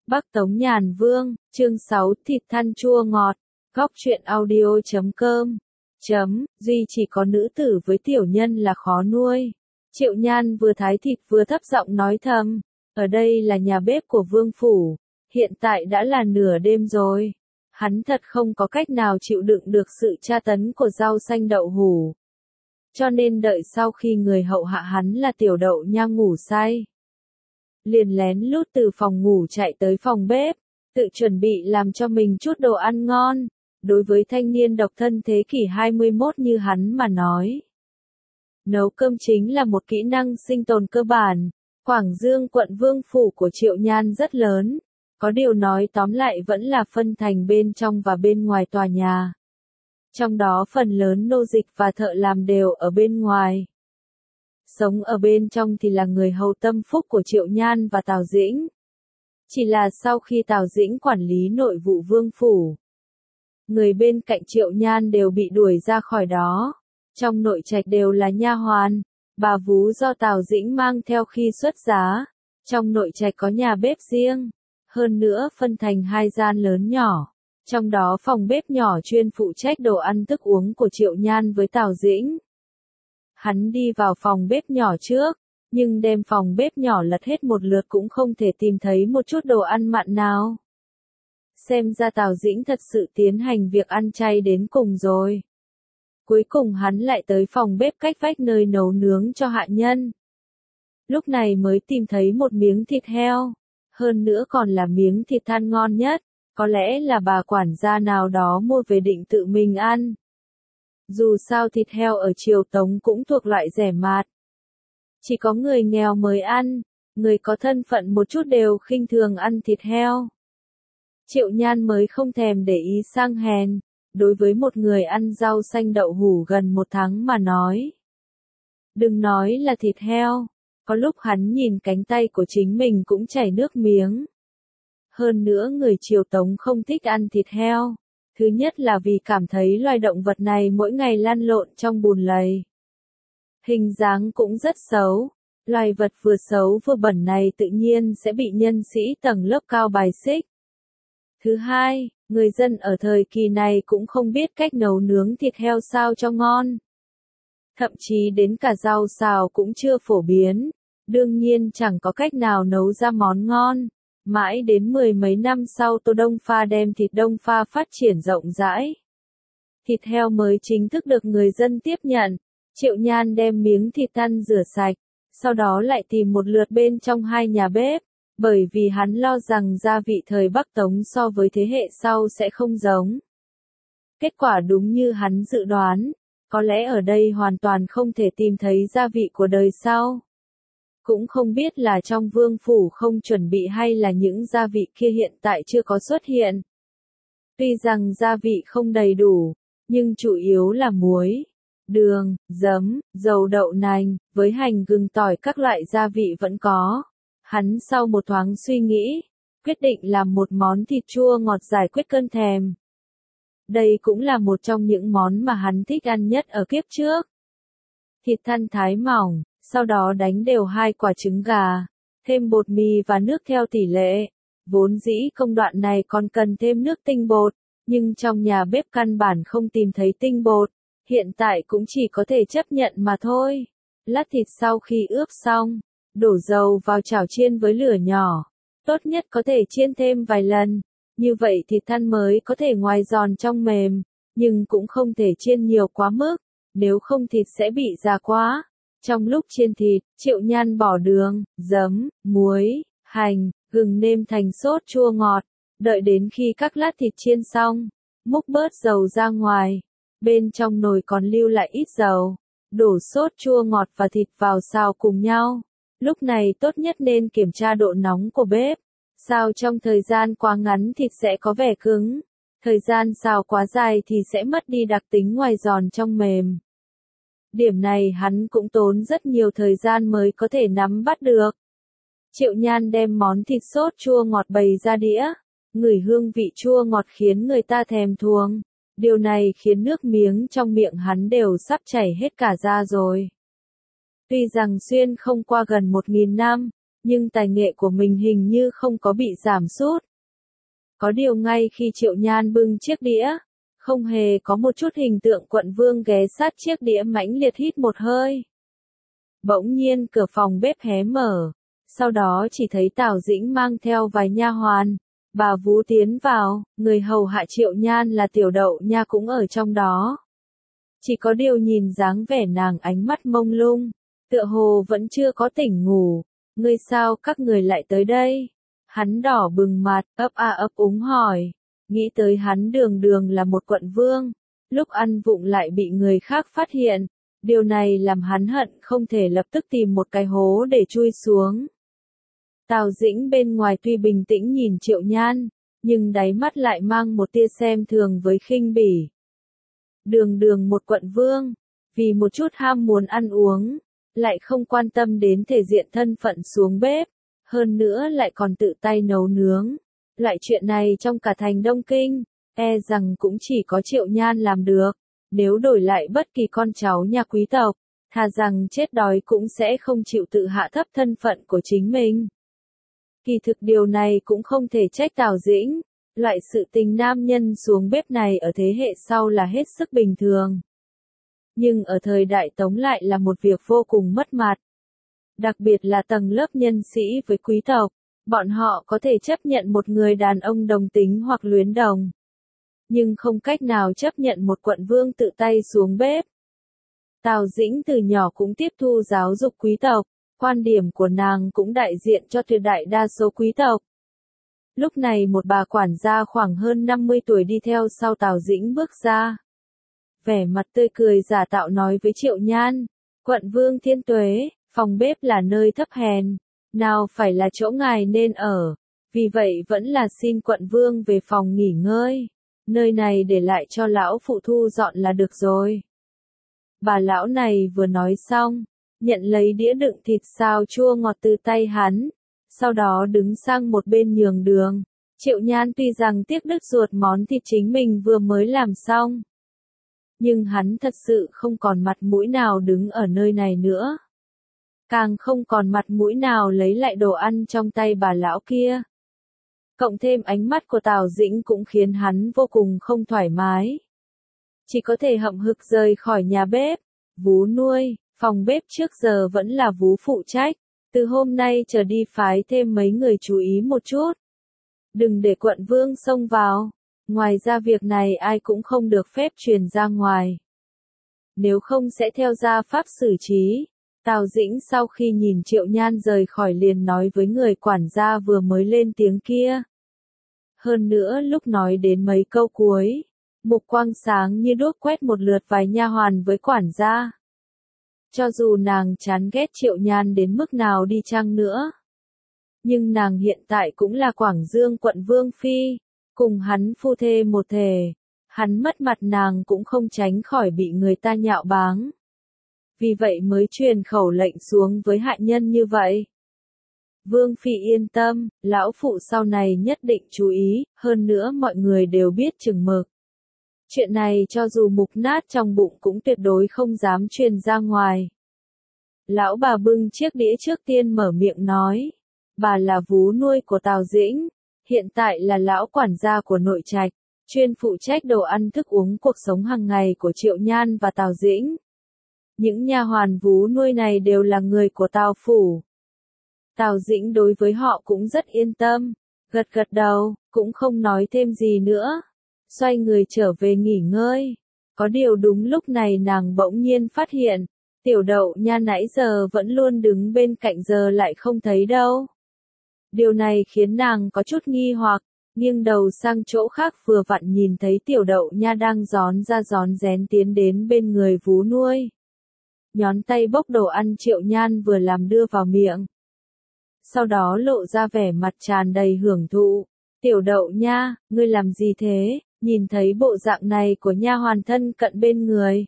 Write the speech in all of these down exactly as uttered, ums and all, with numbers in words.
Bắc Tống Nhàn Vương, chương sáu, thịt than chua ngọt, góc truyện audio chấm com, chấm, duy chỉ có nữ tử với tiểu nhân là khó nuôi. Triệu Nhan vừa thái thịt vừa thấp giọng nói thầm, ở đây là nhà bếp của vương phủ, hiện tại đã là nửa đêm rồi. Hắn thật không có cách nào chịu đựng được sự tra tấn của rau xanh đậu hủ. Cho nên đợi sau khi người hậu hạ hắn là tiểu đậu nhang ngủ say, liền lén lút từ phòng ngủ chạy tới phòng bếp, tự chuẩn bị làm cho mình chút đồ ăn ngon. Đối với thanh niên độc thân thế kỷ hai mươi mốt như hắn mà nói, nấu cơm chính là một kỹ năng sinh tồn cơ bản. Quảng Dương quận vương phủ của Triệu Nhan rất lớn, có điều nói tóm lại vẫn là phân thành bên trong và bên ngoài tòa nhà. Trong đó phần lớn nô dịch và thợ làm đều ở bên ngoài. Sống ở bên trong thì là người hầu tâm phúc của Triệu Nhan và Tào Dĩnh. Chỉ là sau khi Tào Dĩnh quản lý nội vụ vương phủ, người bên cạnh Triệu Nhan đều bị đuổi ra khỏi đó. Trong nội trạch đều là nha hoàn, bà vú do Tào Dĩnh mang theo khi xuất giá. Trong nội trạch có nhà bếp riêng, hơn nữa phân thành hai gian lớn nhỏ. Trong đó phòng bếp nhỏ chuyên phụ trách đồ ăn thức uống của Triệu Nhan với Tào Dĩnh. Hắn đi vào phòng bếp nhỏ trước, nhưng đem phòng bếp nhỏ lật hết một lượt cũng không thể tìm thấy một chút đồ ăn mặn nào. Xem ra Tào Dĩnh thật sự tiến hành việc ăn chay đến cùng rồi. Cuối cùng hắn lại tới phòng bếp cách vách nơi nấu nướng cho hạ nhân. Lúc này mới tìm thấy một miếng thịt heo, hơn nữa còn là miếng thịt than ngon nhất, có lẽ là bà quản gia nào đó mua về định tự mình ăn. Dù sao thịt heo ở Triều Tống cũng thuộc loại rẻ mạt. Chỉ có người nghèo mới ăn, người có thân phận một chút đều khinh thường ăn thịt heo. Triệu Nhan mới không thèm để ý sang hèn, đối với một người ăn rau xanh đậu hủ gần một tháng mà nói. Đừng nói là thịt heo, có lúc hắn nhìn cánh tay của chính mình cũng chảy nước miếng. Hơn nữa người Triều Tống không thích ăn thịt heo. Thứ nhất là vì cảm thấy loài động vật này mỗi ngày lăn lộn trong bùn lầy. Hình dáng cũng rất xấu. Loài vật vừa xấu vừa bẩn này tự nhiên sẽ bị nhân sĩ tầng lớp cao bài xích. Thứ hai, người dân ở thời kỳ này cũng không biết cách nấu nướng thịt heo sao cho ngon. Thậm chí đến cả rau xào cũng chưa phổ biến. Đương nhiên chẳng có cách nào nấu ra món ngon. Mãi đến mười mấy năm sau Tô Đông Pha đem thịt Đông Pha phát triển rộng rãi. Thịt heo mới chính thức được người dân tiếp nhận. Triệu Nhan đem miếng thịt than rửa sạch, sau đó lại tìm một lượt bên trong hai nhà bếp, bởi vì hắn lo rằng gia vị thời Bắc Tống so với thế hệ sau sẽ không giống. Kết quả đúng như hắn dự đoán, có lẽ ở đây hoàn toàn không thể tìm thấy gia vị của đời sau. Cũng không biết là trong vương phủ không chuẩn bị hay là những gia vị kia hiện tại chưa có xuất hiện. Tuy rằng gia vị không đầy đủ, nhưng chủ yếu là muối, đường, giấm, dầu đậu nành, với hành gừng tỏi các loại gia vị vẫn có. Hắn sau một thoáng suy nghĩ, quyết định làm một món thịt chua ngọt giải quyết cơn thèm. Đây cũng là một trong những món mà hắn thích ăn nhất ở kiếp trước. Thịt than thái mỏng, sau đó đánh đều hai quả trứng gà, thêm bột mì và nước theo tỷ lệ. Vốn dĩ công đoạn này còn cần thêm nước tinh bột, nhưng trong nhà bếp căn bản không tìm thấy tinh bột, hiện tại cũng chỉ có thể chấp nhận mà thôi. Lát thịt sau khi ướp xong, đổ dầu vào chảo chiên với lửa nhỏ, tốt nhất có thể chiên thêm vài lần, như vậy thịt than mới có thể ngoài giòn trong mềm, nhưng cũng không thể chiên nhiều quá mức, nếu không thịt sẽ bị già quá. Trong lúc chiên thịt, Triệu Nhan bỏ đường, giấm, muối, hành, gừng nêm thành sốt chua ngọt, đợi đến khi các lát thịt chiên xong, múc bớt dầu ra ngoài, bên trong nồi còn lưu lại ít dầu, đổ sốt chua ngọt và thịt vào xào cùng nhau. Lúc này tốt nhất nên kiểm tra độ nóng của bếp, xào trong thời gian quá ngắn thịt sẽ có vẻ cứng, thời gian xào quá dài thì sẽ mất đi đặc tính ngoài giòn trong mềm. Điểm này hắn cũng tốn rất nhiều thời gian mới có thể nắm bắt được. Triệu Nhan đem món thịt sốt chua ngọt bày ra đĩa, ngửi hương vị chua ngọt khiến người ta thèm thuồng. Điều này khiến nước miếng trong miệng hắn đều sắp chảy hết cả ra rồi. Tuy rằng xuyên không qua gần một nghìn năm, nhưng tài nghệ của mình hình như không có bị giảm sút. Có điều ngay khi Triệu Nhan bưng chiếc đĩa, không hề có một chút hình tượng quận vương ghé sát chiếc đĩa mãnh liệt hít một hơi. Bỗng nhiên cửa phòng bếp hé mở, sau đó chỉ thấy Tào Dĩnh mang theo vài nha hoàn, bà Vú tiến vào, người hầu hạ Triệu Nhan là Tiểu Đậu Nha cũng ở trong đó. Chỉ có điều nhìn dáng vẻ nàng ánh mắt mông lung, tựa hồ vẫn chưa có tỉnh ngủ. Ngươi sao các người lại tới đây? Hắn đỏ bừng mặt, ấp a ấp úng hỏi. Nghĩ tới hắn đường đường là một quận vương, lúc ăn vụng lại bị người khác phát hiện. Điều này làm hắn hận không thể lập tức tìm một cái hố để chui xuống. Tào Dĩnh bên ngoài tuy bình tĩnh nhìn Triệu Nhan, nhưng đáy mắt lại mang một tia xem thường với khinh bỉ. Đường đường một quận vương, vì một chút ham muốn ăn uống, lại không quan tâm đến thể diện thân phận xuống bếp, hơn nữa lại còn tự tay nấu nướng. Loại chuyện này trong cả thành Đông Kinh, e rằng cũng chỉ có Triệu Nhan làm được. Nếu đổi lại bất kỳ con cháu nhà quý tộc, thà rằng chết đói cũng sẽ không chịu tự hạ thấp thân phận của chính mình. Kỳ thực điều này cũng không thể trách Tào Dĩnh, loại sự tình nam nhân xuống bếp này ở thế hệ sau là hết sức bình thường. Nhưng ở thời đại Tống lại là một việc vô cùng mất mặt. Đặc biệt là tầng lớp nhân sĩ với quý tộc, bọn họ có thể chấp nhận một người đàn ông đồng tính hoặc luyến đồng. Nhưng không cách nào chấp nhận một quận vương tự tay xuống bếp. Tào Dĩnh từ nhỏ cũng tiếp thu giáo dục quý tộc, quan điểm của nàng cũng đại diện cho tuyệt đại đa số quý tộc. Lúc này một bà quản gia khoảng hơn năm mươi tuổi đi theo sau Tào Dĩnh bước ra. Vẻ mặt tươi cười giả tạo nói với Triệu Nhan, quận vương thiên tuế, phòng bếp là nơi thấp hèn, nào phải là chỗ ngài nên ở, vì vậy vẫn là xin quận vương về phòng nghỉ ngơi, nơi này để lại cho lão phụ thu dọn là được rồi. Bà lão này vừa nói xong, nhận lấy đĩa đựng thịt xào chua ngọt từ tay hắn, sau đó đứng sang một bên nhường đường. Triệu Nhan tuy rằng tiếc đứt ruột món thịt chính mình vừa mới làm xong, nhưng hắn thật sự không còn mặt mũi nào đứng ở nơi này nữa. Càng không còn mặt mũi nào lấy lại đồ ăn trong tay bà lão kia. Cộng thêm ánh mắt của Tào Dĩnh cũng khiến hắn vô cùng không thoải mái. Chỉ có thể hậm hực rời khỏi nhà bếp. Vú nuôi, phòng bếp trước giờ vẫn là Vú phụ trách. Từ hôm nay trở đi phái thêm mấy người chú ý một chút. Đừng để quận vương xông vào. Ngoài ra việc này ai cũng không được phép truyền ra ngoài. Nếu không sẽ theo gia pháp xử trí. Tào Dĩnh sau khi nhìn Triệu Nhan rời khỏi liền nói với người quản gia vừa mới lên tiếng kia. Hơn nữa lúc nói đến mấy câu cuối, mục quang sáng như đuốc quét một lượt vài nha hoàn với quản gia. Cho dù nàng chán ghét Triệu Nhan đến mức nào đi chăng nữa, nhưng nàng hiện tại cũng là Quảng Dương quận vương phi, cùng hắn phu thê một thể, hắn mất mặt nàng cũng không tránh khỏi bị người ta nhạo báng. Vì vậy mới truyền khẩu lệnh xuống với hạ nhân như vậy. Vương phi yên tâm, lão phụ sau này nhất định chú ý, hơn nữa mọi người đều biết chừng mực. Chuyện này cho dù mục nát trong bụng cũng tuyệt đối không dám truyền ra ngoài. Lão bà bưng chiếc đĩa trước tiên mở miệng nói. Bà là vú nuôi của Tào Dĩnh, hiện tại là lão quản gia của nội trạch, chuyên phụ trách đồ ăn thức uống cuộc sống hàng ngày của Triệu Nhan và Tào Dĩnh. Những nha hoàn vú nuôi này đều là người của Tào phủ. Tào Dĩnh đối với họ cũng rất yên tâm, gật gật đầu, cũng không nói thêm gì nữa. Xoay người trở về nghỉ ngơi. Có điều đúng lúc này nàng bỗng nhiên phát hiện, Tiểu Đậu Nha nãy giờ vẫn luôn đứng bên cạnh giờ lại không thấy đâu. Điều này khiến nàng có chút nghi hoặc, nghiêng đầu sang chỗ khác vừa vặn nhìn thấy Tiểu Đậu Nha đang gión ra gión rén tiến đến bên người vú nuôi. Nhón tay bốc đồ ăn Triệu Nhan vừa làm đưa vào miệng. Sau đó lộ ra vẻ mặt tràn đầy hưởng thụ. Tiểu Đậu Nha, ngươi làm gì thế? Nhìn thấy bộ dạng này của nha hoàn thân cận bên người.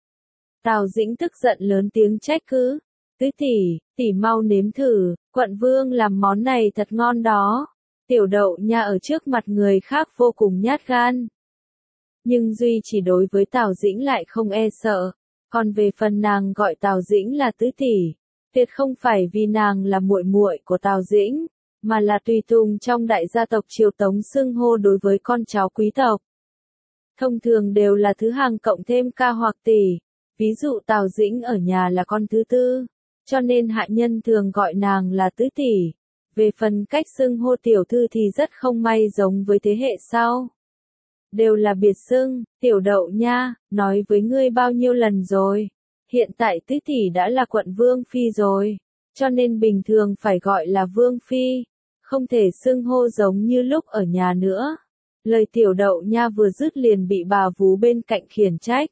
Tào Dĩnh tức giận lớn tiếng trách cứ. Tứ tỷ, tỷ mau nếm thử, quận vương làm món này thật ngon đó. Tiểu Đậu Nha ở trước mặt người khác vô cùng nhát gan. Nhưng duy chỉ đối với Tào Dĩnh lại không e sợ. Còn về phần nàng gọi Tào Dĩnh là tứ tỷ, Tuyệt không phải vì nàng là muội muội của Tào Dĩnh, mà là tùy tùng trong đại gia tộc Triều Tống xưng hô đối với con cháu quý tộc. Thông thường đều là thứ hàng cộng thêm ca hoặc tỷ, ví dụ Tào Dĩnh ở nhà là con thứ tư, cho nên hạ nhân thường gọi nàng là tứ tỷ. Về phần cách xưng hô tiểu thư thì rất không may giống với thế hệ sau. Đều là biệt xưng, tiểu đậu nha, nói với ngươi bao nhiêu lần rồi. Hiện tại tứ tỷ đã là quận vương phi rồi, cho nên bình thường phải gọi là vương phi, không thể xưng hô giống như lúc ở nhà nữa. Lời tiểu đậu nha vừa dứt liền bị bà vú bên cạnh khiển trách.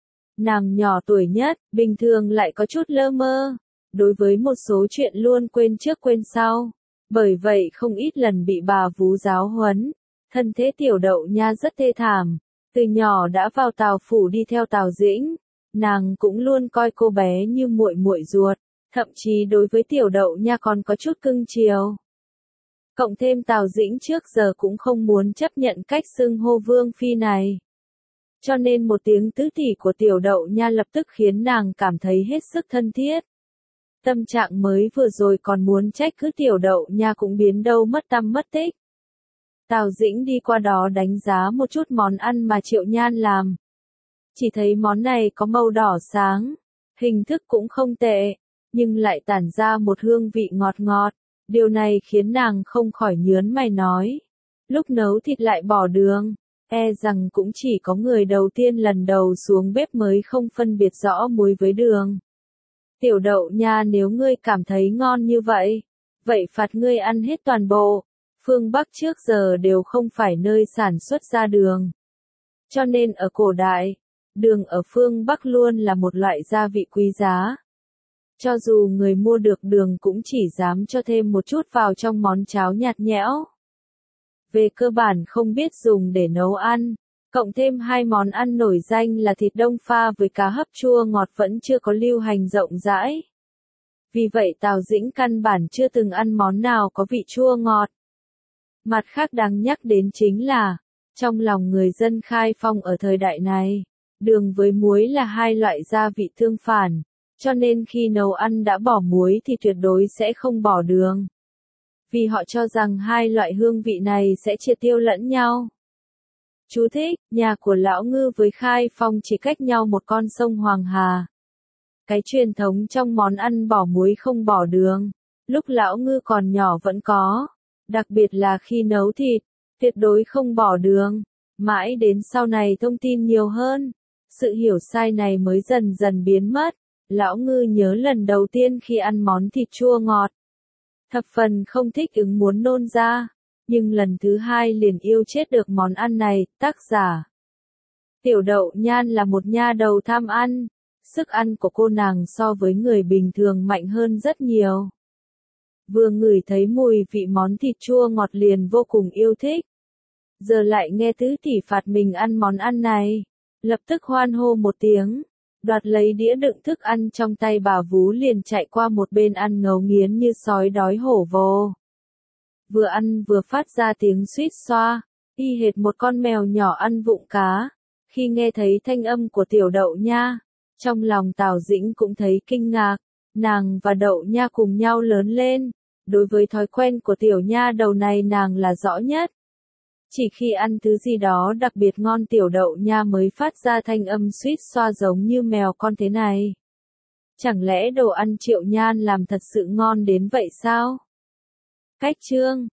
Nàng nhỏ tuổi nhất, bình thường lại có chút lơ mơ, đối với một số chuyện luôn quên trước quên sau, bởi vậy không ít lần bị bà vú giáo huấn. Thân thế tiểu đậu nha rất thê thảm, từ nhỏ đã vào Tào phủ đi theo Tào Dĩnh, nàng cũng luôn coi cô bé như muội muội ruột, thậm chí đối với tiểu đậu nha còn có chút cưng chiều. Cộng thêm Tào Dĩnh trước giờ cũng không muốn chấp nhận cách xưng hô vương phi này. Cho nên một tiếng tứ tỷ của tiểu đậu nha lập tức khiến nàng cảm thấy hết sức thân thiết. Tâm trạng mới vừa rồi còn muốn trách cứ tiểu đậu nha cũng biến đâu mất tăm mất tích. Tào Dĩnh đi qua đó đánh giá một chút món ăn mà Triệu Nhan làm. Chỉ thấy món này có màu đỏ sáng, hình thức cũng không tệ, nhưng lại tản ra một hương vị ngọt ngọt. Điều này khiến nàng không khỏi nhớn mày nói. Lúc nấu thịt lại bỏ đường, e rằng cũng chỉ có người đầu tiên lần đầu xuống bếp mới không phân biệt rõ muối với đường. Tiểu đậu nha, nếu ngươi cảm thấy ngon như vậy, vậy phạt ngươi ăn hết toàn bộ. Phương Bắc trước giờ đều không phải nơi sản xuất ra đường. Cho nên ở cổ đại, đường ở phương Bắc luôn là một loại gia vị quý giá. Cho dù người mua được đường cũng chỉ dám cho thêm một chút vào trong món cháo nhạt nhẽo. Về cơ bản không biết dùng để nấu ăn, cộng thêm hai món ăn nổi danh là thịt đông pha với cá hấp chua ngọt vẫn chưa có lưu hành rộng rãi. Vì vậy Tào Dĩnh căn bản chưa từng ăn món nào có vị chua ngọt. Mặt khác đáng nhắc đến chính là, trong lòng người dân Khai Phong ở thời đại này, đường với muối là hai loại gia vị tương phản, cho nên khi nấu ăn đã bỏ muối thì tuyệt đối sẽ không bỏ đường. Vì họ cho rằng hai loại hương vị này sẽ triệt tiêu lẫn nhau. Chú thích, nhà của Lão Ngư với Khai Phong chỉ cách nhau một con sông Hoàng Hà. Cái truyền thống trong món ăn bỏ muối không bỏ đường, lúc Lão Ngư còn nhỏ vẫn có. Đặc biệt là khi nấu thịt, tuyệt đối không bỏ đường. Mãi đến sau này thông tin nhiều hơn, sự hiểu sai này mới dần dần biến mất. Lão Ngư nhớ lần đầu tiên khi ăn món thịt chua ngọt, thập phần không thích ứng muốn nôn ra, nhưng lần thứ hai liền yêu chết được món ăn này. Tác giả Tiểu Đậu Nhan là một nha đầu tham ăn, sức ăn của cô nàng so với người bình thường mạnh hơn rất nhiều. Vừa ngửi thấy mùi vị món thịt chua ngọt liền vô cùng yêu thích. Giờ lại nghe tứ tỷ phạt mình ăn món ăn này, lập tức hoan hô một tiếng, đoạt lấy đĩa đựng thức ăn trong tay bà vú liền chạy qua một bên ăn ngấu nghiến như sói đói hổ vồ. Vừa ăn vừa phát ra tiếng suýt xoa, y hệt một con mèo nhỏ ăn vụng cá. Khi nghe thấy thanh âm của tiểu đậu nha, trong lòng Tào Dĩnh cũng thấy kinh ngạc. Nàng và đậu nha cùng nhau lớn lên, đối với thói quen của tiểu nha đầu này nàng là rõ nhất. Chỉ khi ăn thứ gì đó đặc biệt ngon tiểu đậu nha mới phát ra thanh âm suýt xoa giống như mèo con thế này. Chẳng lẽ đồ ăn Triệu Nhan làm thật sự ngon đến vậy sao? Cách chương